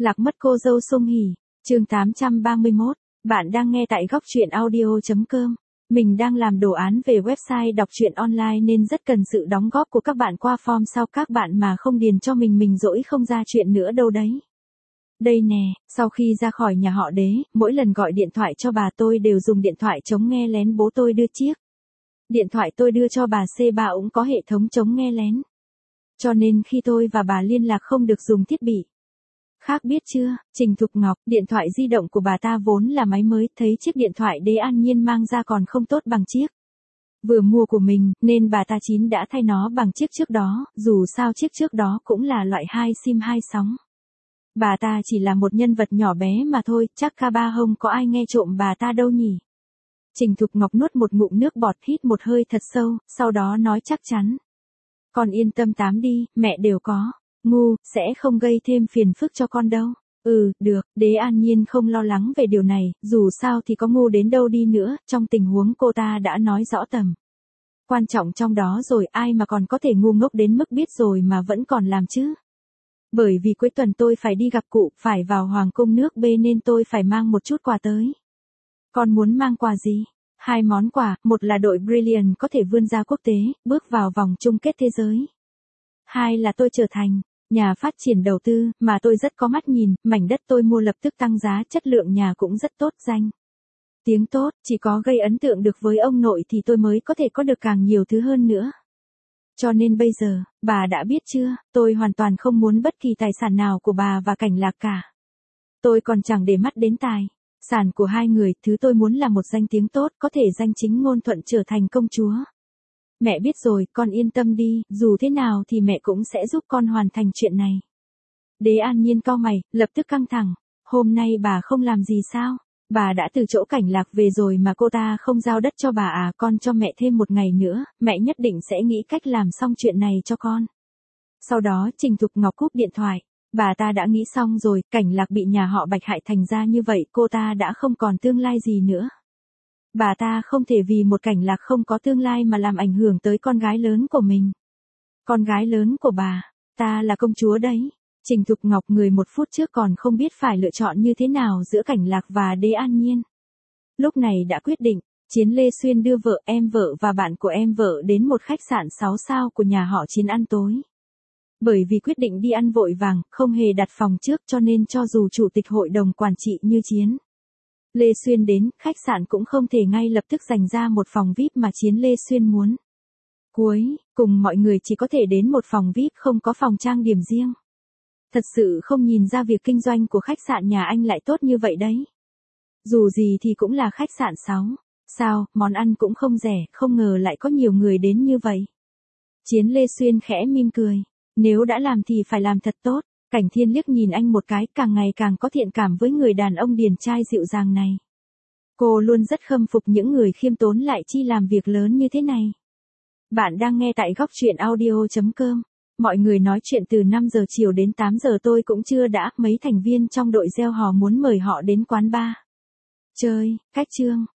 Lạc mất cô dâu Song Hỷ, chương 831, bạn đang nghe tại góc truyện audio.com. Mình đang làm đồ án về website đọc truyện online nên rất cần sự đóng góp của các bạn qua form sau các bạn mà không điền cho mình dỗi không ra chuyện nữa đâu đấy. Đây nè, sau khi ra khỏi nhà họ Đế, mỗi lần gọi điện thoại cho bà tôi đều dùng điện thoại chống nghe lén bố tôi đưa chiếc. Điện thoại tôi đưa cho bà C3 cũng có hệ thống chống nghe lén. Cho nên khi tôi và bà liên lạc không được dùng thiết bị. Khác biết chưa, Trình Thục Ngọc, điện thoại di động của bà ta vốn là máy mới, thấy chiếc điện thoại Đế An Nhiên mang ra còn không tốt bằng chiếc vừa mua của mình, nên bà ta đã thay nó bằng chiếc trước đó, dù sao chiếc trước đó cũng là loại 2 sim 2 sóng. Bà ta chỉ là một nhân vật nhỏ bé mà thôi, chắc ca ba hông có ai nghe trộm bà ta đâu nhỉ. Trình Thục Ngọc nuốt một ngụm nước bọt, hít một hơi thật sâu, sau đó nói chắc chắn. Con yên tâm tám đi, mẹ đều có. Ngu, sẽ không gây thêm phiền phức cho con đâu. Được, Đế An Nhiên không lo lắng về điều này, dù sao thì có ngu đến đâu đi nữa, trong tình huống cô ta đã nói rõ tầm quan trọng trong đó rồi, ai mà còn có thể ngu ngốc đến mức biết rồi mà vẫn còn làm chứ. Bởi vì cuối tuần tôi phải đi gặp cụ, phải vào Hoàng cung nước B nên tôi phải mang một chút quà tới. Con muốn mang quà gì? 2 món quà, một là đội Brilliant có thể vươn ra quốc tế, bước vào vòng chung kết thế giới. 2 là tôi trở thành nhà phát triển đầu tư, mà tôi rất có mắt nhìn, mảnh đất tôi mua lập tức tăng giá, chất lượng nhà cũng rất tốt, danh tiếng tốt, chỉ có gây ấn tượng được với ông nội thì tôi mới có thể có được càng nhiều thứ hơn nữa. Cho nên bây giờ, bà đã biết chưa, tôi hoàn toàn không muốn bất kỳ tài sản nào của bà và Cảnh Lạc cả. Tôi còn chẳng để mắt đến tài sản của hai người, thứ tôi muốn là một danh tiếng tốt, có thể danh chính ngôn thuận trở thành công chúa. Mẹ biết rồi, con yên tâm đi, dù thế nào thì mẹ cũng sẽ giúp con hoàn thành chuyện này. Đế An Nhiên cau mày, lập tức căng thẳng. Hôm nay bà không làm gì sao? Bà đã từ chỗ Cảnh Lạc về rồi mà cô ta không giao đất cho bà à? Con cho mẹ thêm một ngày nữa, mẹ nhất định sẽ nghĩ cách làm xong chuyện này cho con. Sau đó Trình Thục Ngọc cúp điện thoại. Bà ta đã nghĩ xong rồi, Cảnh Lạc bị nhà họ Bạch hại thành ra như vậy, cô ta đã không còn tương lai gì nữa. Bà ta không thể vì một Cảnh Lạc không có tương lai mà làm ảnh hưởng tới con gái lớn của mình. Con gái lớn của bà, ta là công chúa đấy. Trình Thục Ngọc người một phút trước còn không biết phải lựa chọn như thế nào giữa Cảnh Lạc và Đế An Nhiên. Lúc này đã quyết định, Chiến Lê Xuyên đưa vợ, em vợ và bạn của em vợ đến một khách sạn 6 sao của nhà họ Chiến ăn tối. Bởi vì quyết định đi ăn vội vàng, không hề đặt phòng trước cho nên cho dù chủ tịch hội đồng quản trị như Chiến Lê Xuyên đến, khách sạn cũng không thể ngay lập tức dành ra một phòng VIP mà Chiến Lê Xuyên muốn. Cuối cùng mọi người chỉ có thể đến một phòng VIP, không có phòng trang điểm riêng. Thật sự không nhìn ra việc kinh doanh của khách sạn nhà anh lại tốt như vậy đấy. Dù gì thì cũng là khách sạn 6 sao, món ăn cũng không rẻ, không ngờ lại có nhiều người đến như vậy. Chiến Lê Xuyên khẽ mỉm cười. Nếu đã làm thì phải làm thật tốt. Cảnh Thiên liếc nhìn anh một cái, càng ngày càng có thiện cảm với người đàn ông điển trai dịu dàng này. Cô luôn rất khâm phục những người khiêm tốn lại chi làm việc lớn như thế này. Bạn đang nghe tại góc truyện audio.com. Mọi người nói chuyện từ 5 giờ chiều đến 8 giờ tôi cũng chưa đã, mấy thành viên trong đội gieo hò muốn mời họ đến quán bar chơi. Cách chương